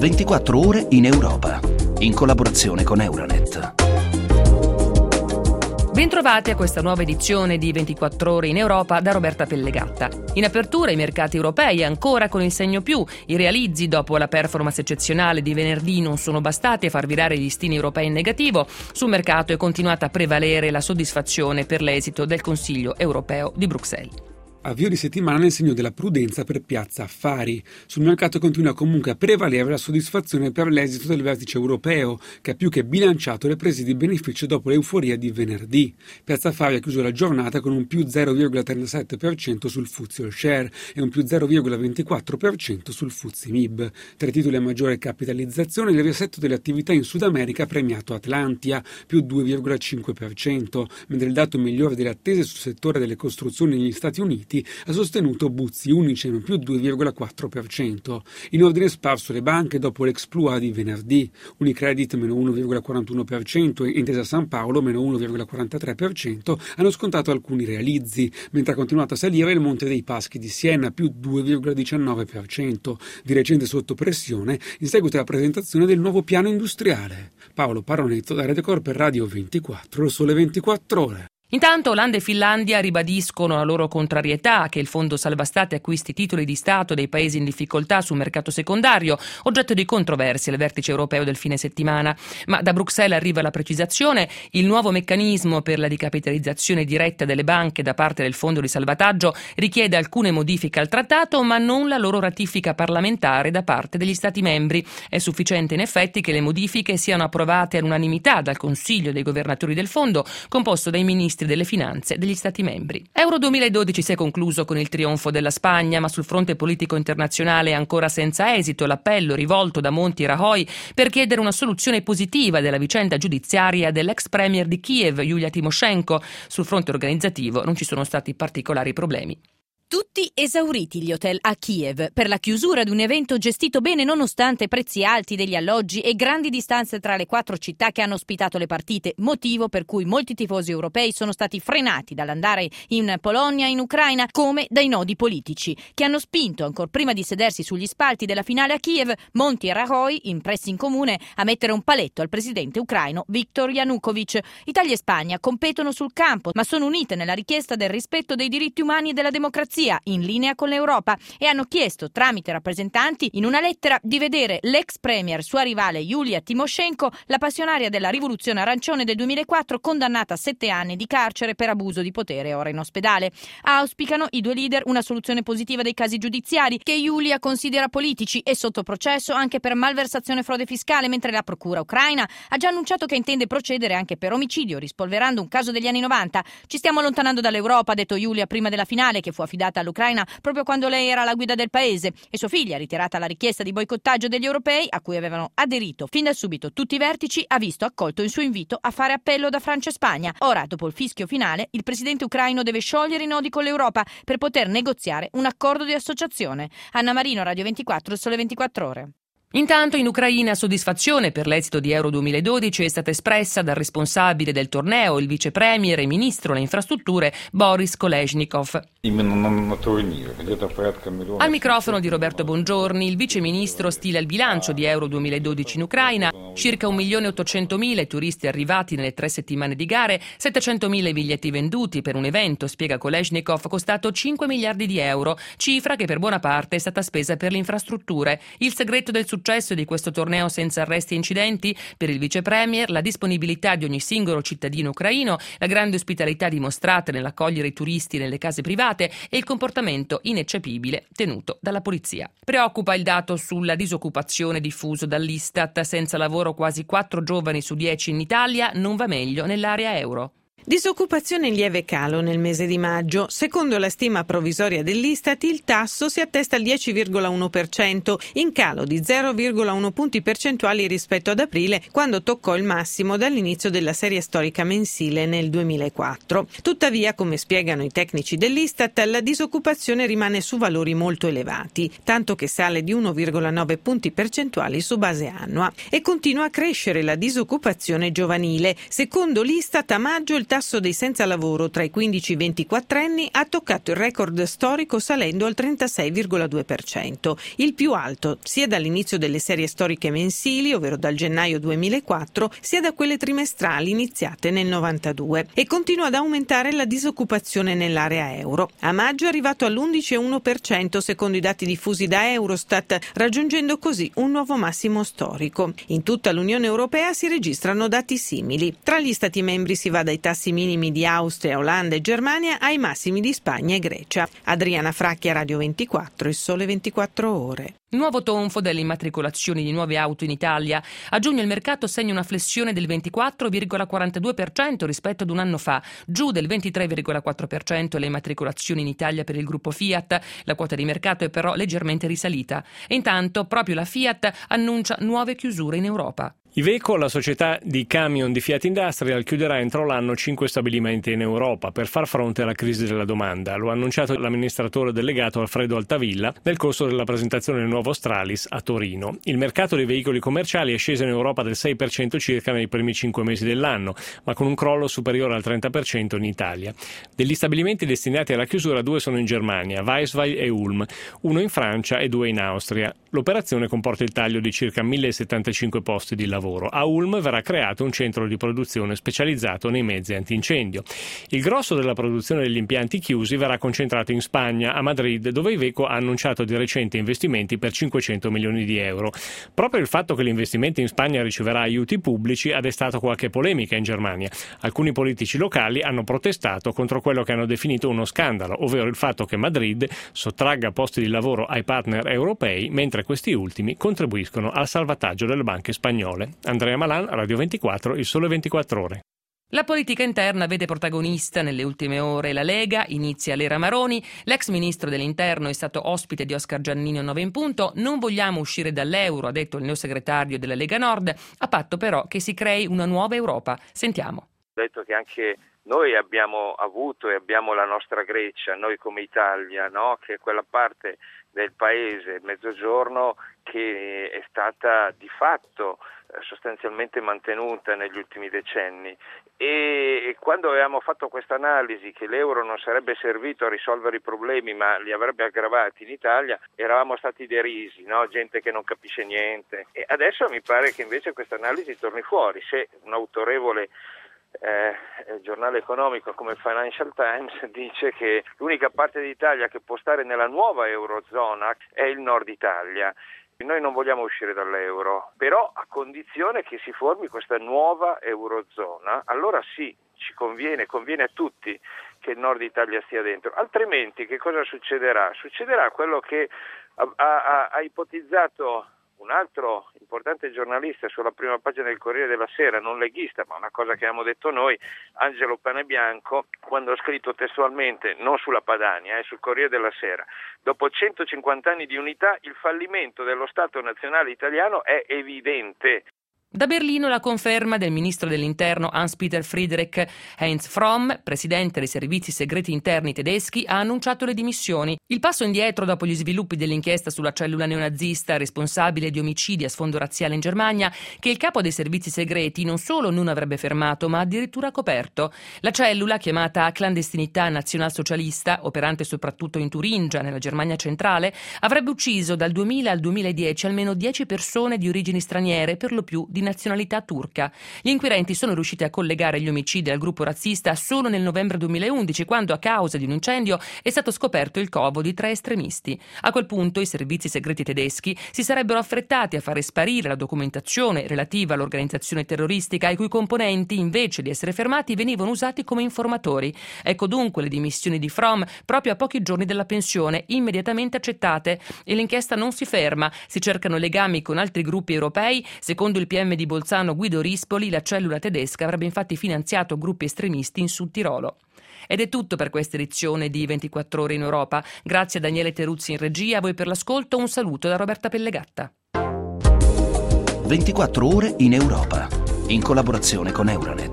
24 ore in Europa, in collaborazione con Euronet. Bentrovati a questa nuova edizione di 24 ore in Europa da Roberta Pellegatta. In apertura i mercati europei ancora con il segno più. I realizzi dopo la performance eccezionale di venerdì non sono bastati a far virare gli listini europei in negativo. Sul mercato è continuata a prevalere la soddisfazione per l'esito del Consiglio europeo di Bruxelles. Avvio di settimana nel segno della prudenza per Piazza Affari. Sul mercato continua comunque a prevalere la soddisfazione per l'esito del vertice europeo, che ha più che bilanciato le prese di beneficio dopo l'euforia di venerdì. Piazza Affari ha chiuso la giornata con un più 0,37% sul FTSE All Share e un più 0,24% sul FTSE MIB. Tra i titoli a maggiore capitalizzazione il riassetto delle attività in Sud America ha premiato Atlantia, più 2,5%, mentre il dato migliore delle attese sul settore delle costruzioni negli Stati Uniti ha sostenuto Buzzi Unicem più 2,4%. In ordine sparso le banche dopo l'exploit di venerdì. Unicredit meno 1,41% e Intesa San Paolo meno 1,43% hanno scontato alcuni realizzi, mentre ha continuato a salire il Monte dei Paschi di Siena più 2,19%, di recente sotto pressione in seguito alla presentazione del nuovo piano industriale. Paolo Paronetto da Rete Corp per Radio 24, il Sole 24 Ore. Intanto Olanda e Finlandia ribadiscono la loro contrarietà che il Fondo Salva Stati acquisti titoli di Stato dei paesi in difficoltà sul mercato secondario, oggetto di controversie al vertice europeo del fine settimana. Ma da Bruxelles arriva la precisazione: il nuovo meccanismo per la ricapitalizzazione diretta delle banche da parte del Fondo di salvataggio richiede alcune modifiche al trattato, ma non la loro ratifica parlamentare da parte degli Stati membri. È sufficiente in effetti che le modifiche siano approvate all'unanimità dal Consiglio dei governatori del Fondo, composto dai ministri delle finanze degli Stati membri. Euro 2012 si è concluso con il trionfo della Spagna, ma sul fronte politico internazionale è ancora senza esito l'appello rivolto da Monti e Rajoy per chiedere una soluzione positiva della vicenda giudiziaria dell'ex premier di Kiev, Yulia Tymoshenko. Sul fronte organizzativo non ci sono stati particolari problemi. Tutti esauriti gli hotel a Kiev per la chiusura di un evento gestito bene nonostante prezzi alti degli alloggi e grandi distanze tra le 4 città che hanno ospitato le partite, motivo per cui molti tifosi europei sono stati frenati dall'andare in Polonia e in Ucraina come dai nodi politici che hanno spinto, ancor prima di sedersi sugli spalti della finale a Kiev, Monti e Rajoy, in pressing comune, a mettere un paletto al presidente ucraino Viktor Yanukovych. Italia e Spagna competono sul campo, ma sono unite nella richiesta del rispetto dei diritti umani e della democrazia, in linea con l'Europa, e hanno chiesto tramite rappresentanti in una lettera di vedere l'ex premier, sua rivale Yulia Tymoshenko, la passionaria della rivoluzione arancione del 2004, condannata a 7 anni di carcere per abuso di potere, ora in ospedale. Auspicano i due leader una soluzione positiva dei casi giudiziari che Yulia considera politici e sotto processo anche per malversazione e frode fiscale, mentre la procura ucraina ha già annunciato che intende procedere anche per omicidio, rispolverando un caso degli anni 90. Ci stiamo allontanando dall'Europa, ha detto Yulia prima della finale, che fu affidata all'Ucraina proprio quando lei era alla guida del paese, e sua figlia, ritirata la richiesta di boicottaggio degli europei a cui avevano aderito fin da subito tutti i vertici, ha visto accolto il suo invito a fare appello da Francia e Spagna. Ora, dopo il fischio finale, il presidente ucraino deve sciogliere i nodi con l'Europa per poter negoziare un accordo di associazione. Anna Marino, Radio 24, Sole 24 Ore. Intanto in Ucraina soddisfazione per l'esito di Euro 2012 è stata espressa dal responsabile del torneo, il vice premier e ministro alle infrastrutture Boris Kolesnikov. Al microfono di Roberto Bongiorni, il vice ministro stila il bilancio di Euro 2012 in Ucraina: circa 1.800.000 i turisti arrivati nelle 3 settimane di gare, 700.000 i biglietti venduti per un evento, spiega Kolesnikov, costato 5 miliardi di euro, cifra che per buona parte è stata spesa per le infrastrutture. Il segreto del successo di questo torneo senza arresti e incidenti? Per il vice premier, la disponibilità di ogni singolo cittadino ucraino, la grande ospitalità dimostrata nell'accogliere i turisti nelle case private e il comportamento ineccepibile tenuto dalla polizia. Preoccupa il dato sulla disoccupazione diffuso dall'Istat: senza lavoro quasi 4 giovani su 10 in Italia, non va meglio nell'area euro. Disoccupazione in lieve calo nel mese di maggio. Secondo la stima provvisoria dell'Istat, il tasso si attesta al 10,1%, in calo di 0,1 punti percentuali rispetto ad aprile, quando toccò il massimo dall'inizio della serie storica mensile nel 2004. Tuttavia, come spiegano i tecnici dell'Istat, la disoccupazione rimane su valori molto elevati, tanto che sale di 1,9 punti percentuali su base annua, e continua a crescere la disoccupazione giovanile. Secondo l'Istat, a maggio il tasso dei senza lavoro tra i 15 e i 24 anni ha toccato il record storico salendo al 36,2%, il più alto sia dall'inizio delle serie storiche mensili, ovvero dal gennaio 2004, sia da quelle trimestrali iniziate nel 92, e continua ad aumentare la disoccupazione nell'area euro. A maggio è arrivato all'11,1% secondo i dati diffusi da Eurostat, raggiungendo così un nuovo massimo storico. In tutta l'Unione Europea si registrano dati simili. Tra gli Stati membri si va dai tassi minimi di Austria, Olanda e Germania ai massimi di Spagna e Grecia. Adriana Fracchia, Radio 24, Il Sole 24 Ore. Nuovo tonfo delle immatricolazioni di nuove auto in Italia. A giugno il mercato segna una flessione del 24,42% rispetto ad un anno fa, giù del 23,4% le immatricolazioni in Italia per il gruppo Fiat. La quota di mercato è però leggermente risalita. E intanto proprio la Fiat annuncia nuove chiusure in Europa. Iveco, la società di camion di Fiat Industrial, chiuderà entro l'anno 5 stabilimenti in Europa per far fronte alla crisi della domanda. Lo ha annunciato l'amministratore delegato Alfredo Altavilla nel corso della presentazione del nuovo Stralis a Torino. Il mercato dei veicoli commerciali è sceso in Europa del 6% circa nei primi 5 mesi dell'anno, ma con un crollo superiore al 30% in Italia. Degli stabilimenti destinati alla chiusura, 2 sono in Germania, Weisweil e Ulm, 1 in Francia e 2 in Austria. L'operazione comporta il taglio di circa 1075 posti di lavoro. A Ulm verrà creato un centro di produzione specializzato nei mezzi antincendio. Il grosso della produzione degli impianti chiusi verrà concentrato in Spagna, a Madrid, dove Iveco ha annunciato di recente investimenti per 500 milioni di euro. Proprio il fatto che l'investimento in Spagna riceverà aiuti pubblici ha destato qualche polemica in Germania. Alcuni politici locali hanno protestato contro quello che hanno definito uno scandalo, ovvero il fatto che Madrid sottragga posti di lavoro ai partner europei, mentre questi ultimi contribuiscono al salvataggio delle banche spagnole. Andrea Malan, Radio 24, Il Sole 24 Ore. La politica interna vede protagonista nelle ultime ore la Lega, inizia l'era Maroni, l'ex ministro dell'Interno è stato ospite di Oscar Giannini a 9 in punto, non vogliamo uscire dall'euro, ha detto il neosegretario della Lega Nord, a patto però che si crei una nuova Europa. Sentiamo. Ho detto che anche noi abbiamo avuto e abbiamo la nostra Grecia, noi come Italia, no? Che è quella parte del paese, il Mezzogiorno, che è stata di fatto sostanzialmente mantenuta negli ultimi decenni, e quando avevamo fatto questa analisi che l'euro non sarebbe servito a risolvere i problemi ma li avrebbe aggravati in Italia, eravamo stati derisi, no? Gente che non capisce niente, e adesso mi pare che invece questa analisi torni fuori. Se un autorevole giornale economico come il Financial Times dice che l'unica parte d'Italia che può stare nella nuova Eurozona è il Nord Italia. Noi non vogliamo uscire dall'euro, però a condizione che si formi questa nuova Eurozona, allora sì, ci conviene a tutti che il Nord Italia stia dentro, altrimenti che cosa succederà? Succederà quello che ha ipotizzato un altro importante giornalista sulla prima pagina del Corriere della Sera, non leghista, ma una cosa che abbiamo detto noi, Angelo Panebianco, quando ha scritto testualmente, non sulla Padania, sul Corriere della Sera: dopo 150 anni di unità il fallimento dello Stato nazionale italiano è evidente. Da Berlino la conferma del ministro dell'Interno Hans-Peter Friedrich. Heinz Fromm, presidente dei servizi segreti interni tedeschi, ha annunciato le dimissioni. Il passo indietro dopo gli sviluppi dell'inchiesta sulla cellula neonazista responsabile di omicidi a sfondo razziale in Germania, che il capo dei servizi segreti non solo non avrebbe fermato, ma addirittura coperto. La cellula, chiamata Clandestinità Nazionalsocialista, operante soprattutto in Turingia, nella Germania centrale, avrebbe ucciso dal 2000 al 2010 almeno 10 persone di origini straniere, per lo più di nazionalità turca. Gli inquirenti sono riusciti a collegare gli omicidi al gruppo razzista solo nel novembre 2011, quando a causa di un incendio è stato scoperto il covo di 3 estremisti. A quel punto i servizi segreti tedeschi si sarebbero affrettati a fare sparire la documentazione relativa all'organizzazione terroristica, i cui componenti, invece di essere fermati, venivano usati come informatori. Ecco dunque le dimissioni di Fromm proprio a pochi giorni dalla pensione, immediatamente accettate. E l'inchiesta non si ferma, si cercano legami con altri gruppi europei. Secondo il PM di Bolzano Guido Rispoli, la cellula tedesca avrebbe infatti finanziato gruppi estremisti in Sud Tirolo. Ed è tutto per questa edizione di 24 ore in Europa. Grazie a Daniele Teruzzi in regia, a voi per l'ascolto, un saluto da Roberta Pellegatta. 24 ore in Europa, in collaborazione con Euronet.